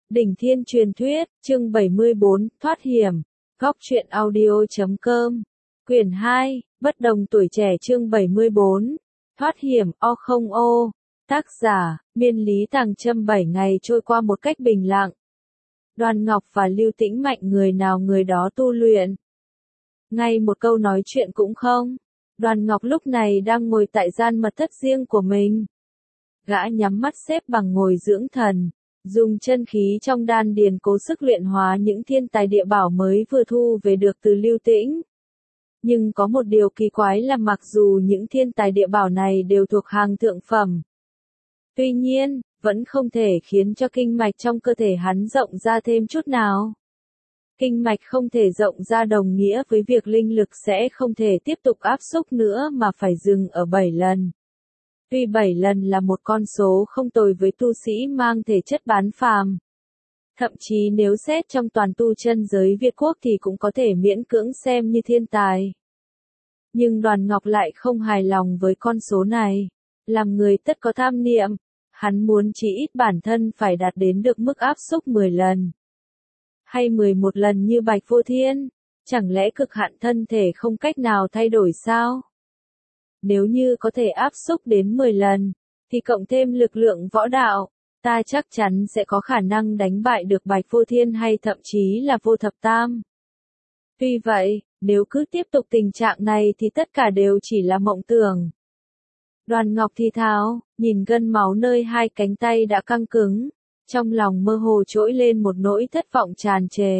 Đỉnh Thiên Truyền Thuyết, chương 74, Thoát Hiểm, Góc truyện audio.com, quyển 2, Bất đồng tuổi trẻ chương 74, Thoát Hiểm, O không O, tác giả, Miên Lý Tàng Trâm. 7 ngày trôi qua một cách bình lặng. Đoàn Ngọc và Lưu Tĩnh Mạnh người nào người đó tu luyện. Ngay một câu nói chuyện cũng không. Đoàn Ngọc lúc này đang ngồi tại gian mật thất riêng của mình. Gã nhắm mắt xếp bằng ngồi dưỡng thần, dùng chân khí trong đan điền cố sức luyện hóa những thiên tài địa bảo mới vừa thu về được từ Lưu Tĩnh. Nhưng có một điều kỳ quái là mặc dù những thiên tài địa bảo này đều thuộc hàng thượng phẩm, tuy nhiên, vẫn không thể khiến cho kinh mạch trong cơ thể hắn rộng ra thêm chút nào. Kinh mạch không thể rộng ra đồng nghĩa với việc linh lực sẽ không thể tiếp tục áp xúc nữa mà phải dừng ở 7 lần. Tuy 7 lần là một con số không tồi với tu sĩ mang thể chất bán phàm. Thậm chí nếu xét trong toàn tu chân giới Việt Quốc thì cũng có thể miễn cưỡng xem như thiên tài. Nhưng Đoàn Ngọc lại không hài lòng với con số này. Làm người tất có tham niệm, hắn muốn chỉ ít bản thân phải đạt đến được mức áp xúc 10 lần. Hay 11 lần như Bạch Vô Thiên, chẳng lẽ cực hạn thân thể không cách nào thay đổi sao? Nếu như có thể áp xúc đến 10 lần, thì cộng thêm lực lượng võ đạo, ta chắc chắn sẽ có khả năng đánh bại được Bạch Vô Thiên hay thậm chí là Vô Thập Tam. Tuy vậy, nếu cứ tiếp tục tình trạng này thì tất cả đều chỉ là mộng tưởng. Đoàn Ngọc thì thào, nhìn gân máu nơi hai cánh tay đã căng cứng, trong lòng mơ hồ trỗi lên một nỗi thất vọng tràn trề.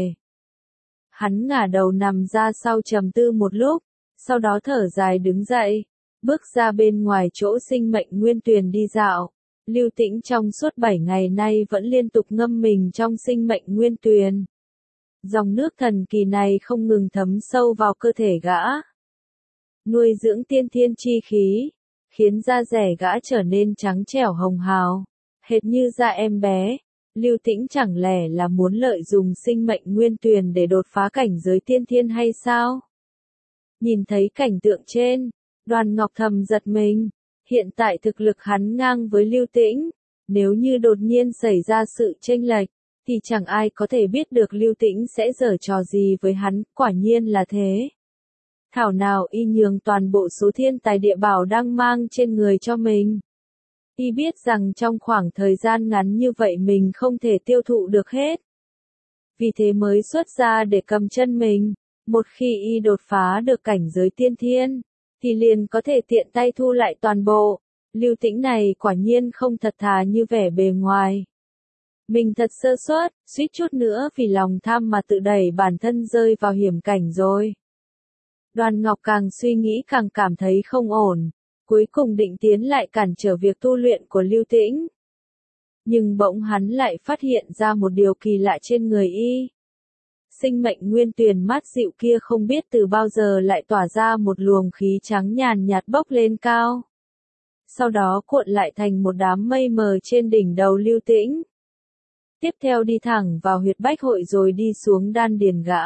Hắn ngả đầu nằm ra sau trầm tư một lúc, sau đó thở dài đứng dậy, bước ra bên ngoài chỗ sinh mệnh nguyên tuyền đi dạo. Lưu Tĩnh trong suốt 7 ngày nay vẫn liên tục ngâm mình trong sinh mệnh nguyên tuyền. Dòng nước thần kỳ này không ngừng thấm sâu vào cơ thể gã, nuôi dưỡng tiên thiên chi khí, khiến da dẻ gã trở nên trắng trẻo hồng hào, hệt như da em bé. Lưu Tĩnh chẳng lẽ là muốn lợi dụng sinh mệnh nguyên tuyền để đột phá cảnh giới tiên thiên hay sao? Nhìn thấy cảnh tượng trên, Đoàn Ngọc thầm giật mình. Hiện tại thực lực hắn ngang với Lưu Tĩnh, nếu như đột nhiên xảy ra sự chênh lệch, thì chẳng ai có thể biết được Lưu Tĩnh sẽ giở trò gì với hắn, quả nhiên là thế. Thảo nào y nhường toàn bộ số thiên tài địa bảo đang mang trên người cho mình. Y biết rằng trong khoảng thời gian ngắn như vậy mình không thể tiêu thụ được hết. Vì thế mới xuất ra để cầm chân mình, một khi y đột phá được cảnh giới tiên thiên, thì liền có thể tiện tay thu lại toàn bộ. Lưu Tĩnh này quả nhiên không thật thà như vẻ bề ngoài. Mình thật sơ suất, suýt chút nữa vì lòng tham mà tự đẩy bản thân rơi vào hiểm cảnh rồi. Đoàn Ngọc càng suy nghĩ càng cảm thấy không ổn, cuối cùng định tiến lại cản trở việc tu luyện của Lưu Tĩnh. Nhưng bỗng hắn lại phát hiện ra một điều kỳ lạ trên người y. Sinh mệnh nguyên tuyền mát dịu kia không biết từ bao giờ lại tỏa ra một luồng khí trắng nhàn nhạt bốc lên cao. Sau đó cuộn lại thành một đám mây mờ trên đỉnh đầu Lưu Tĩnh. Tiếp theo đi thẳng vào huyệt bách hội rồi đi xuống đan điền gã.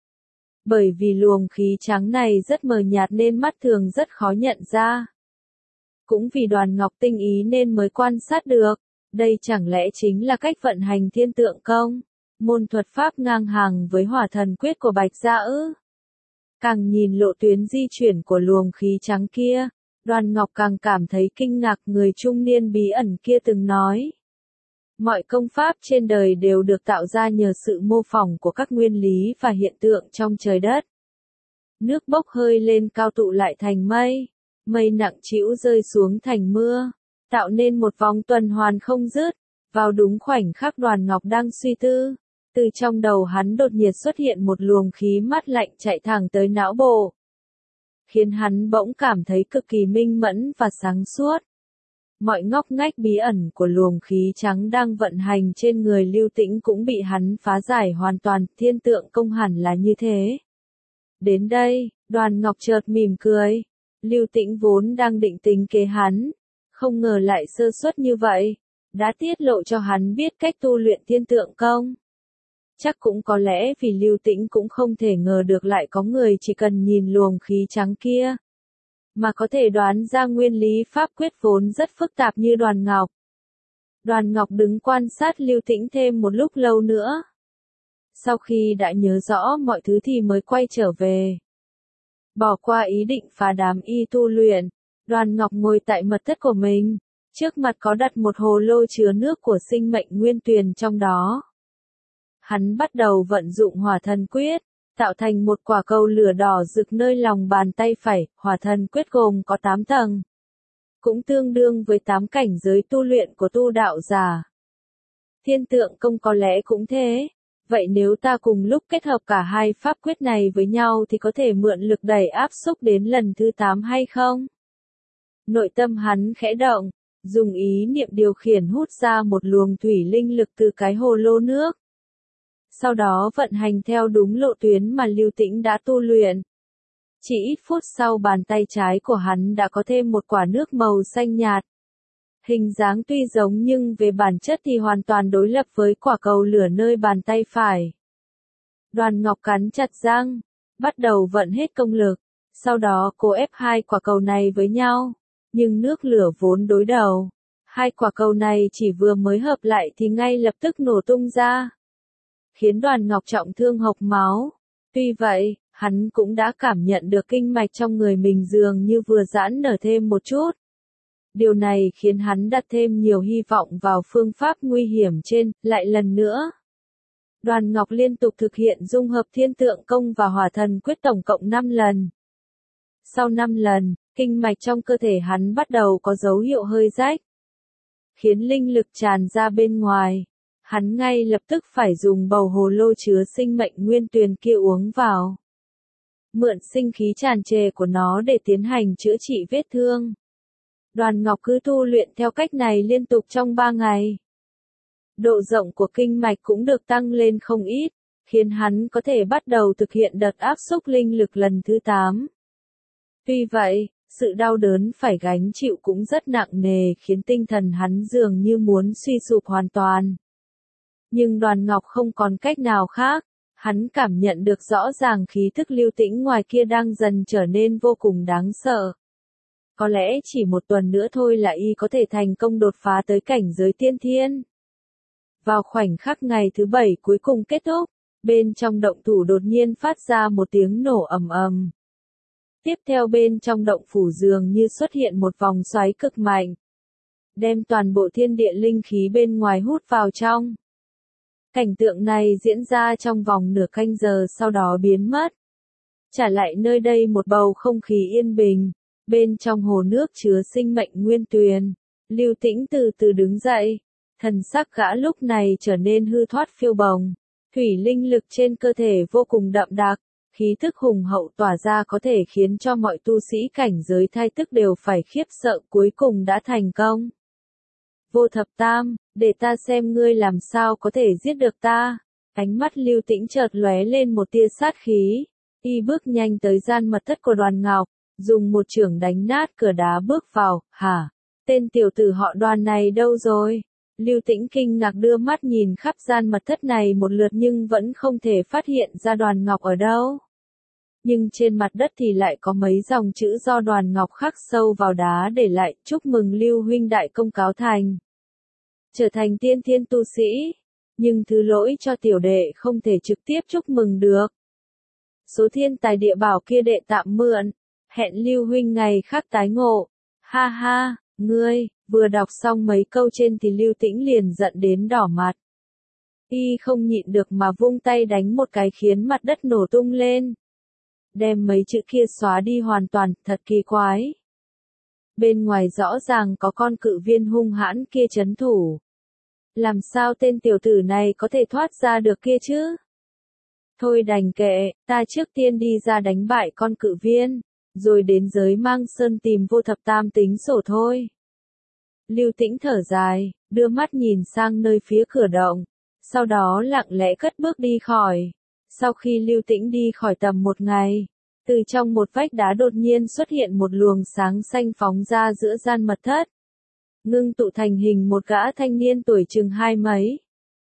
Bởi vì luồng khí trắng này rất mờ nhạt nên mắt thường rất khó nhận ra. Cũng vì Đoàn Ngọc tinh ý nên mới quan sát được, đây chẳng lẽ chính là cách vận hành thiên tượng công, môn thuật pháp ngang hàng với hỏa thần quyết của Bạch Gia ư? Càng nhìn lộ tuyến di chuyển của luồng khí trắng kia, Đoàn Ngọc càng cảm thấy kinh ngạc. Người trung niên bí ẩn kia từng nói, mọi công pháp trên đời đều được tạo ra nhờ sự mô phỏng của các nguyên lý và hiện tượng trong trời đất. Nước bốc hơi lên cao tụ lại thành mây, mây nặng trĩu rơi xuống thành mưa, tạo nên một vòng tuần hoàn không dứt. Vào đúng khoảnh khắc Đoàn Ngọc đang suy tư, từ trong đầu hắn đột nhiên xuất hiện một luồng khí mát lạnh chạy thẳng tới não bộ, khiến hắn bỗng cảm thấy cực kỳ minh mẫn và sáng suốt. Mọi ngóc ngách bí ẩn của luồng khí trắng đang vận hành trên người Lưu Tĩnh cũng bị hắn phá giải hoàn toàn, thiên tượng công hẳn là như thế. Đến đây, Đoàn Ngọc chợt mỉm cười. Lưu Tĩnh vốn đang định tính kế hắn, không ngờ lại sơ suất như vậy, đã tiết lộ cho hắn biết cách tu luyện thiên tượng công. Chắc cũng có lẽ vì Lưu Tĩnh cũng không thể ngờ được lại có người chỉ cần nhìn luồng khí trắng kia, mà có thể đoán ra nguyên lý pháp quyết vốn rất phức tạp như Đoàn Ngọc. Đoàn Ngọc đứng quan sát Lưu Tĩnh thêm một lúc lâu nữa. Sau khi đã nhớ rõ mọi thứ thì mới quay trở về. Bỏ qua ý định phá đám y tu luyện, Đoàn Ngọc ngồi tại mật thất của mình. Trước mặt có đặt một hồ lô chứa nước của sinh mệnh nguyên tuyền trong đó. Hắn bắt đầu vận dụng hỏa thần quyết, tạo thành một quả cầu lửa đỏ rực nơi lòng bàn tay phải. Hỏa thần quyết gồm có 8 tầng. Cũng tương đương với 8 cảnh giới tu luyện của tu đạo giả. Thiên tượng công có lẽ cũng thế. Vậy nếu ta cùng lúc kết hợp cả hai pháp quyết này với nhau thì có thể mượn lực đẩy áp xúc đến lần thứ 8 hay không? Nội tâm hắn khẽ động, dùng ý niệm điều khiển hút ra một luồng thủy linh lực từ cái hồ lô nước. Sau đó vận hành theo đúng lộ tuyến mà Lưu Tĩnh đã tu luyện. Chỉ ít phút sau bàn tay trái của hắn đã có thêm một quả nước màu xanh nhạt. Hình dáng tuy giống nhưng về bản chất thì hoàn toàn đối lập với quả cầu lửa nơi bàn tay phải. Đoàn Ngọc cắn chặt răng, bắt đầu vận hết công lực, sau đó cố ép hai quả cầu này với nhau, nhưng nước lửa vốn đối đầu. Hai quả cầu này chỉ vừa mới hợp lại thì ngay lập tức nổ tung ra, khiến Đoàn Ngọc trọng thương hộc máu. Tuy vậy, hắn cũng đã cảm nhận được kinh mạch trong người mình dường như vừa giãn nở thêm một chút. Điều này khiến hắn đặt thêm nhiều hy vọng vào phương pháp nguy hiểm trên. Lại lần nữa, Đoàn Ngọc liên tục thực hiện dung hợp thiên tượng công và hỏa thần quyết tổng cộng 5 lần. Sau 5 lần, kinh mạch trong cơ thể hắn bắt đầu có dấu hiệu hơi rách, khiến linh lực tràn ra bên ngoài. Hắn ngay lập tức phải dùng bầu hồ lô chứa sinh mệnh nguyên tuyền kia uống vào. Mượn sinh khí tràn trề của nó để tiến hành chữa trị vết thương. Đoàn Ngọc cứ tu luyện theo cách này liên tục trong 3 ngày. Độ rộng của kinh mạch cũng được tăng lên không ít, khiến hắn có thể bắt đầu thực hiện đợt áp xúc linh lực lần thứ 8. Tuy vậy, sự đau đớn phải gánh chịu cũng rất nặng nề khiến tinh thần hắn dường như muốn suy sụp hoàn toàn. Nhưng Đoàn Ngọc không còn cách nào khác, hắn cảm nhận được rõ ràng khí thức Lưu Tĩnh ngoài kia đang dần trở nên vô cùng đáng sợ. Có lẽ chỉ một tuần nữa thôi là y có thể thành công đột phá tới cảnh giới tiên thiên. Vào khoảnh khắc ngày thứ 7 cuối cùng kết thúc, bên trong động thủ đột nhiên phát ra một tiếng nổ ầm ầm. Tiếp theo bên trong động phủ dường như xuất hiện một vòng xoáy cực mạnh, đem toàn bộ thiên địa linh khí bên ngoài hút vào trong. Cảnh tượng này diễn ra trong vòng nửa canh giờ sau đó biến mất. Trả lại nơi đây một bầu không khí yên bình. Bên trong hồ nước chứa sinh mệnh nguyên tuyền, Lưu Tĩnh từ từ đứng dậy, thần sắc gã lúc này trở nên hư thoát phiêu bồng, thủy linh lực trên cơ thể vô cùng đậm đặc, khí thức hùng hậu tỏa ra có thể khiến cho mọi tu sĩ cảnh giới thai tức đều phải khiếp sợ. Cuối cùng đã thành công. Vô Thập Tam, để ta xem ngươi làm sao có thể giết được ta. Ánh mắt Lưu Tĩnh chợt lóe lên một tia sát khí, y bước nhanh tới gian mật thất của Đoàn Ngọc. Dùng một chưởng đánh nát cửa đá bước vào. Hả? Tên tiểu tử họ Đoàn này đâu rồi? Lưu Tĩnh kinh ngạc đưa mắt nhìn khắp gian mật thất này một lượt nhưng vẫn không thể phát hiện ra Đoàn Ngọc ở đâu. Nhưng trên mặt đất thì lại có mấy dòng chữ do Đoàn Ngọc khắc sâu vào đá để lại. Chúc mừng Lưu huynh đại công cáo thành, trở thành tiên thiên tu sĩ. Nhưng thứ lỗi cho tiểu đệ không thể trực tiếp chúc mừng được. Số thiên tài địa bảo kia đệ tạm mượn. Hẹn Lưu huynh ngày khác tái ngộ. Ha ha, ngươi. Vừa đọc xong mấy câu trên thì Lưu Tĩnh liền giận đến đỏ mặt. Y không nhịn được mà vung tay đánh một cái khiến mặt đất nổ tung lên. Đem mấy chữ kia xóa đi hoàn toàn, thật kỳ quái. Bên ngoài rõ ràng có con cự viên hung hãn kia trấn thủ. Làm sao tên tiểu tử này có thể thoát ra được kia chứ? Thôi đành kệ, ta trước tiên đi ra đánh bại con cự viên, rồi đến giới Mang Sơn tìm Vô Thập Tam tính sổ thôi. Lưu Tĩnh thở dài, đưa mắt nhìn sang nơi phía cửa động, sau đó lặng lẽ cất bước đi khỏi. Sau khi Lưu Tĩnh đi khỏi tầm một ngày, từ trong một vách đá đột nhiên xuất hiện một luồng sáng xanh phóng ra giữa gian mật thất, ngưng tụ thành hình một gã thanh niên tuổi chừng hai mấy.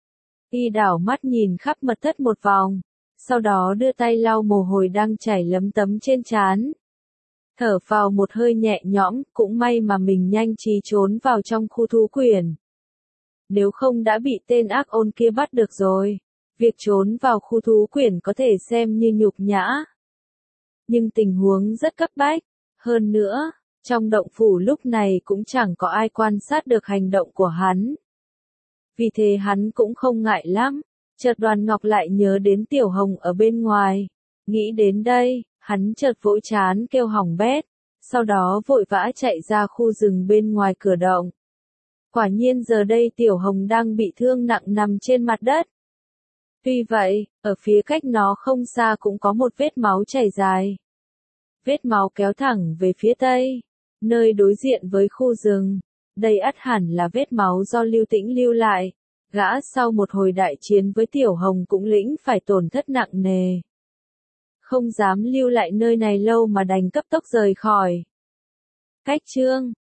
Y đảo mắt nhìn khắp mật thất một vòng, sau đó đưa tay lau mồ hôi đang chảy lấm tấm trên trán. Thở phào một hơi nhẹ nhõm, cũng may mà mình nhanh trí trốn vào trong khu thú quyển. nếu không đã bị tên ác ôn kia bắt được rồi. Việc trốn vào khu thú quyển có thể xem như nhục nhã. Nhưng tình huống rất cấp bách. Hơn nữa, trong động phủ lúc này cũng chẳng có ai quan sát được hành động của hắn. Vì thế hắn cũng không ngại lắm. Chợt Đoàn Ngọc lại nhớ đến Tiểu Hồng ở bên ngoài. Nghĩ đến đây, hắn chợt vỗ trán kêu hỏng bét. Sau đó vội vã chạy ra khu rừng bên ngoài cửa động. Quả nhiên giờ đây Tiểu Hồng đang bị thương nặng nằm trên mặt đất. Tuy vậy, ở phía cách nó không xa cũng có một vết máu chảy dài. Vết máu kéo thẳng về phía tây, nơi đối diện với khu rừng. Đây ắt hẳn là vết máu do Lưu Tĩnh lưu lại. Gã sau một hồi đại chiến với Tiểu Hồng cũng lĩnh phải tổn thất nặng nề. Không dám lưu lại nơi này lâu mà đành cấp tốc rời khỏi. Cách chương